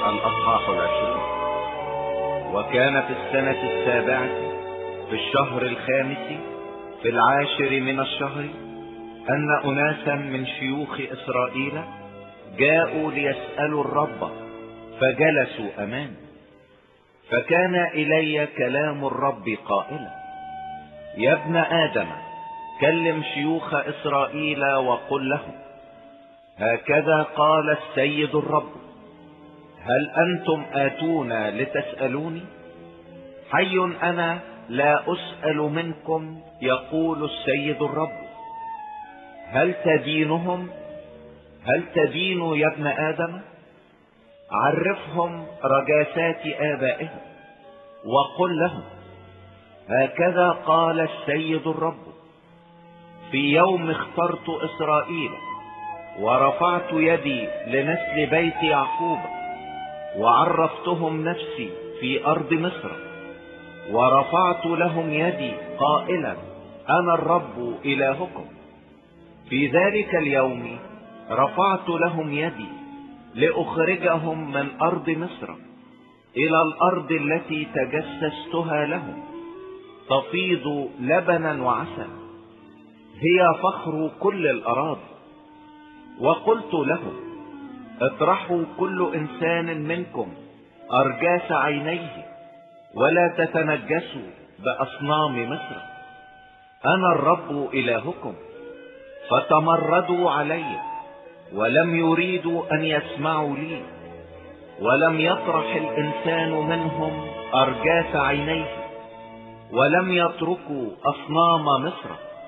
الأصحاح 20. وكان في السنة 7 في الشهر 5 في 10 من الشهر أن أناسا من شيوخ إسرائيل جاءوا ليسألوا الرب، فجلسوا أمامي. فكان إلي كلام الرب قائلا: يا ابن آدم، كلم شيوخ إسرائيل وقل لهم: هكذا قال السيد الرب: هل أنتم آتون لتسألوني؟ حي أنا لا أسأل منكم، يقول السيد الرب. هل تدينهم؟ هل تدين يا ابن آدم؟ عرفهم رجاسات آبائهم وقل لهم: هكذا قال السيد الرب: في يوم اخترت إسرائيل ورفعت يدي لنسل بيت يعقوب، وعرفتهم نفسي في أرض مصر، ورفعت لهم يدي قائلا: أنا الرب إلهكم. في ذلك اليوم رفعت لهم يدي لأخرجهم من أرض مصر إلى الأرض التي تجسستها لهم، تفيض لبنا وعسل، هي فخر كل الأراضي. وقلت لهم: اطرحوا كل إنسان منكم أرجاس عينيه، ولا تتنجسوا بأصنام مصر، أنا الرب إلهكم. فتمردوا علي ولم يريدوا أن يسمعوا لي، ولم يطرح الإنسان منهم أرجاس عينيه، ولم يتركوا أصنام مصر.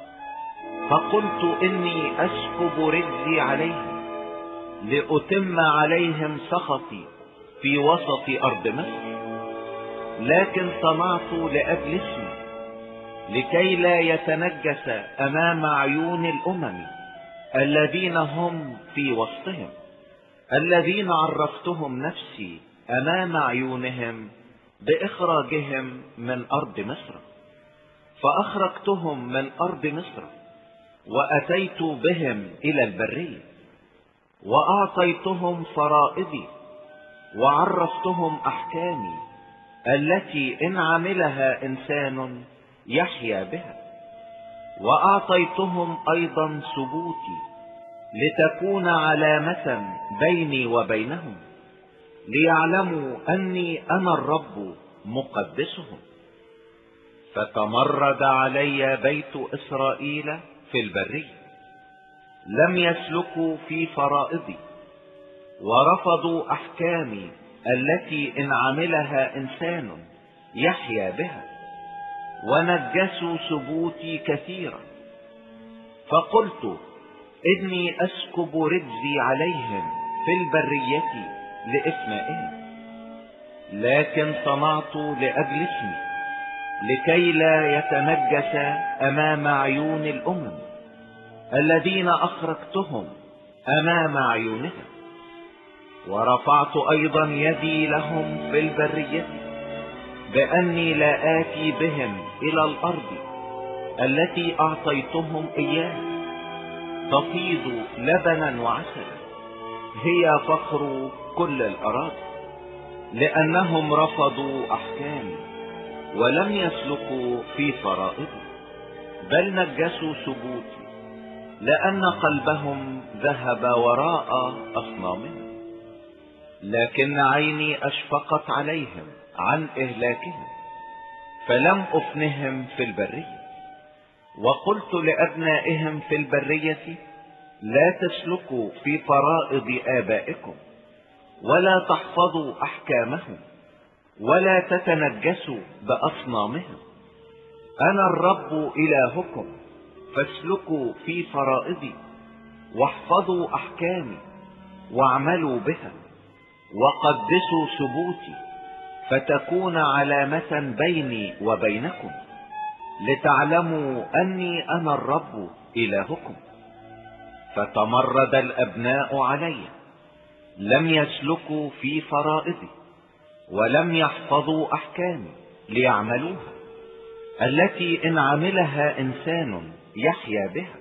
فقلت إني أسكب رجلي عليهم لأتم عليهم سخطي في وسط أرض مصر. لكن صنعت لأجل اسمي، لكي لا يتنجس أمام عيون الأمم الذين هم في وسطهم، الذين عرفتهم نفسي أمام عيونهم بإخراجهم من أرض مصر. فأخرجتهم من أرض مصر وأتيت بهم إلى البرية، وأعطيتهم فرائضي، وعرفتهم أحكامي التي إن عملها إنسان يحيا بها. وأعطيتهم أيضا سبوتي لتكون علامة بيني وبينهم، ليعلموا أني أنا الرب مقدسهم. فتمرد علي بيت إسرائيل في البرية، لم يسلكوا في فرائضي، ورفضوا أحكامي التي إن عملها إنسان يحيا بها، ونجسوا سبوتي كثيرا. فقلت إني أسكب رجزي عليهم في البرية لإسمائهم، لكن صنعت لأجل اسمي، لكي لا يتنجس أمام عيون الأمم الذين أخرجتهم أمام عيونهم. ورفعت أيضا يدي لهم في البرية بأني لا آتي بهم إلى الأرض التي أعطيتهم إياها، تفيض لبنا وعسلا، هي فخر كل الأراضي. لأنهم رفضوا أحكامي ولم يسلكوا في فرائضي، بل نجسوا سبوتي، لأن قلبهم ذهب وراء أصنامهم. لكن عيني أشفقت عليهم عن إهلاكهم، فلم أفنهم في البرية. وقلت لأبنائهم في البرية: لا تسلكوا في فرائض آبائكم، ولا تحفظوا أحكامهم، ولا تتنجسوا بأصنامهم. أنا الرب إلهكم، فاسلكوا في فرائضي، واحفظوا أحكامي، واعملوا بها، وقدسوا سبوتي، فتكون علامة بيني وبينكم، لتعلموا أني أنا الرب إلهكم. فتمرد الأبناء علي، لم يسلكوا في فرائضي، ولم يحفظوا أحكامي ليعملوها، التي إن عملها إنسان يحيا بها،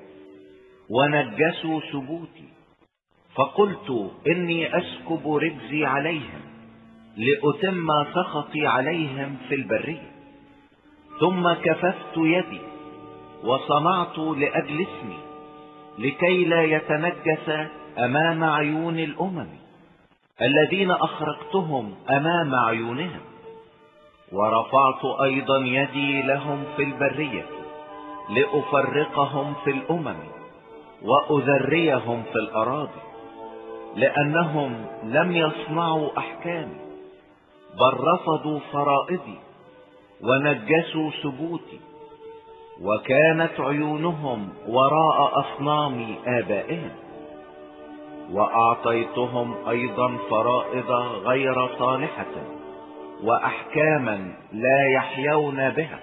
ونجسوا سبوتي. فقلت إني أسكب رجزي عليهم لأتم سخطي عليهم في البرية. ثم كففت يدي وصنعت لأجل اسمي لكي لا يتنجس أمام عيون الأمم الذين أخرجتهم أمام عيونهم. ورفعت أيضا يدي لهم في البرية لأفرقهم في الأمم وأذريهم في الأراضي، لأنهم لم يصنعوا أحكامي بل رفضوا فرائضي ونجسوا ثبوتي، وكانت عيونهم وراء أصنام آبائهم. وأعطيتهم أيضا فرائض غير صالحة وأحكاما لا يحيون بها،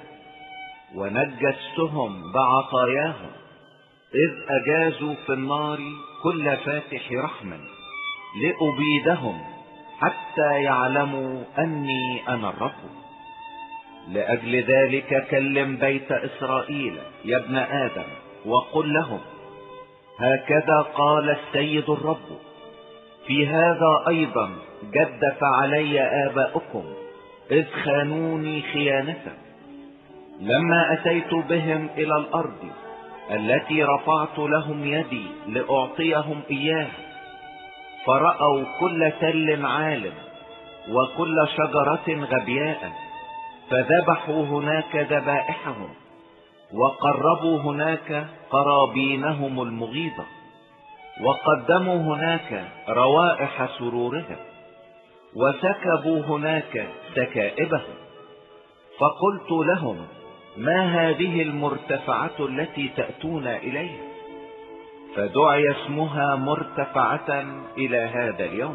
ونجستهم بعطاياهم إذ أجازوا في النار كل فاتح رحم لأبيدهم حتى يعلموا أني أنا الرب. لأجل ذلك كلم بيت إسرائيل يا ابن آدم وقل لهم: هكذا قال السيد الرب: في هذا أيضا جدف علي آباؤكم إذ خانوني خيانة، لما أتيت بهم إلى الأرض التي رفعت لهم يدي لأعطيهم إياها، فرأوا كل تل عال وكل شجرة غبياء، فذبحوا هناك ذبائحهم وقربوا هناك قرابينهم المغيظة، وقدموا هناك روائح سرورهم، وسكبوا هناك سكائبهم. فقلت لهم: ما هذه المرتفعة التي تأتون إليها؟ فدعي اسمها مرتفعة إلى هذا اليوم.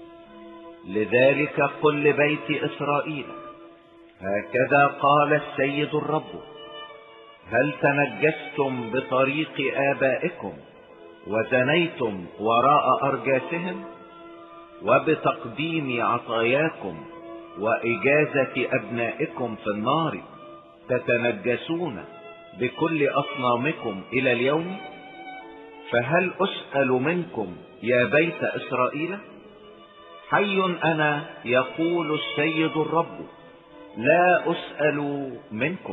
لذلك قل لبيت إسرائيل: هكذا قال السيد الرب: هل تنجستم بطريق آبائكم وزنيتم وراء أرجاسهم؟ وبتقديم عطاياكم وإجازة أبنائكم في النار تتنجسون بكل أصنامكم إلى اليوم؟ فهل أسأل منكم يا بيت إسرائيل؟ حي أنا يقول السيد الرب، لا أسأل منكم.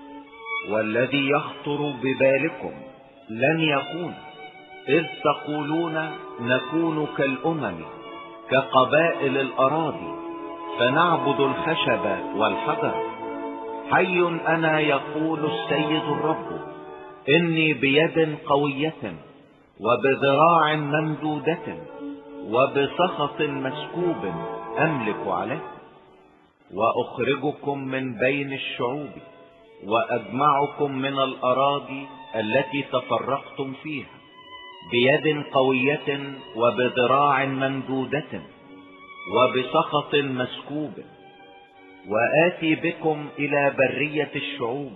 والذي يخطر ببالكم لن يكون، إذ تقولون: نكون كالأمم كقبائل الأراضي فنعبد الخشب والحجر. حي أنا يقول السيد الرب، إني بيد قوية وبذراع ممدودة وبسخط مسكوب أملك عليكم، وأخرجكم من بين الشعوب وأجمعكم من الأراضي التي تفرقتم فيها بيد قوية وبذراع ممدودة وبسخط مسكوب، وآتي بكم إلى برية الشعوب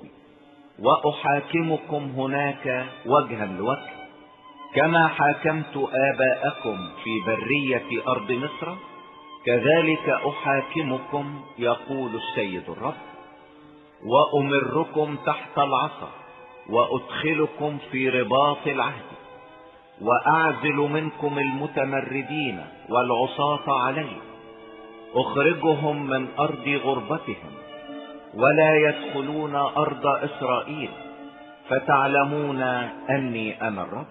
وأحاكمكم هناك وجها لوجه، كما حاكمت آباءكم في برية أرض مصر، كذلك أحاكمكم يقول السيد الرب. وأمركم تحت العصا وأدخلكم في رباط العهد، وأعزل منكم المتمردين والعصاة علي، أخرجهم من أرض غربتهم ولا يدخلون أرض إسرائيل، فتعلمون أني أنا الرب.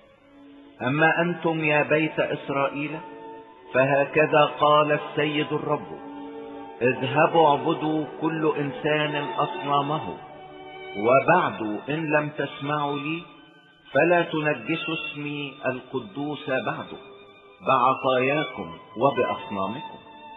أما أنتم يا بيت إسرائيل فهكذا قال السيد الرب: اذهبوا اعبدوا كل إنسان أصنامه، وبعد إن لم تسمعوا لي فلا تنجسوا اسمي القدوس بعد بعطاياكم وبأصنامكم.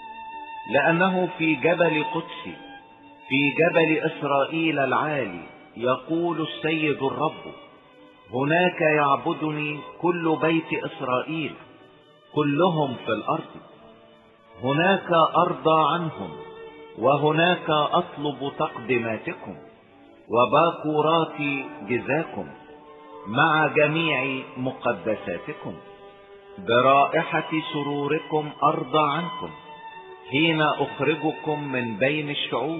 لأنه في جبل قدسي، في جبل إسرائيل العالي، يقول السيد الرب: هناك يعبدني كل بيت إسرائيل كلهم في الأرض. هناك أرضى عنهم، وهناك أطلب تقدماتكم وباكورات جزاكم مع جميع مقدساتكم. برائحة سروركم أرضى عنكم حين أخرجكم من بين الشعوب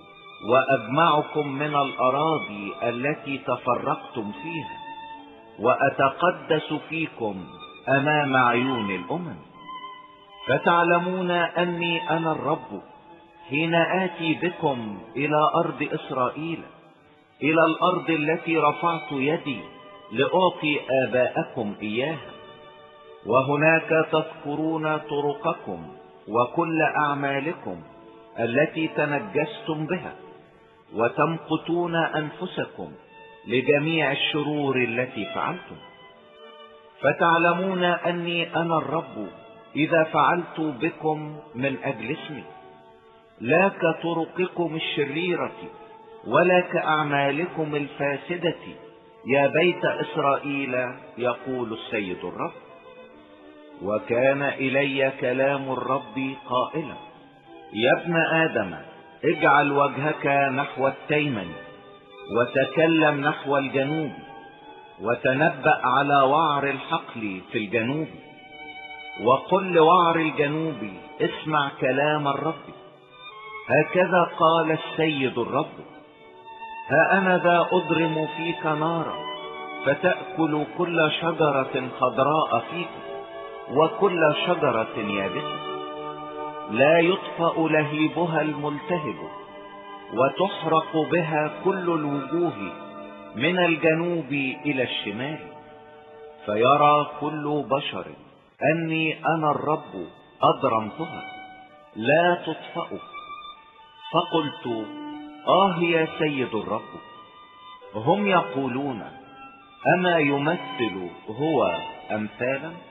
وأجمعكم من الأراضي التي تفرقتم فيها، وأتقدس فيكم أمام عيون الأمم. فتعلمون أني أنا الرب حين آتي بكم إلى أرض إسرائيل، إلى الأرض التي رفعت يدي لأعطي آباءكم إياها. وهناك تذكرون طرقكم وكل أعمالكم التي تنجستم بها، وتمقتون أنفسكم لجميع الشرور التي فعلتم. فتعلمون أني أنا الرب إذا فعلت بكم من أجل اسمي، لا كطرقكم الشريرة ولا كأعمالكم الفاسدة يا بيت إسرائيل، يقول السيد الرب. وكان إلي كلام الرب قائلا: يا ابن آدم، اجعل وجهك نحو التيمن، وتكلم نحو الجنوب، وتنبأ على وعر الحقل في الجنوب، وقل لوعر الجنوب: اسمع كلام الرب. هكذا قال السيد الرب: ها أنا ذا أضرم فيك نارا، فتأكل كل شجرة خضراء فيك وكل شجرة يابسة، لا يطفأ لهيبها الملتهب، وتحرق بها كل الوجوه من الجنوب إلى الشمال، فيرى كل بشر أني أنا الرب أضرمتها، لا تطفأ. فقلت: يا سيد الرب، هم يقولون: أما يمثل هو أمثالا؟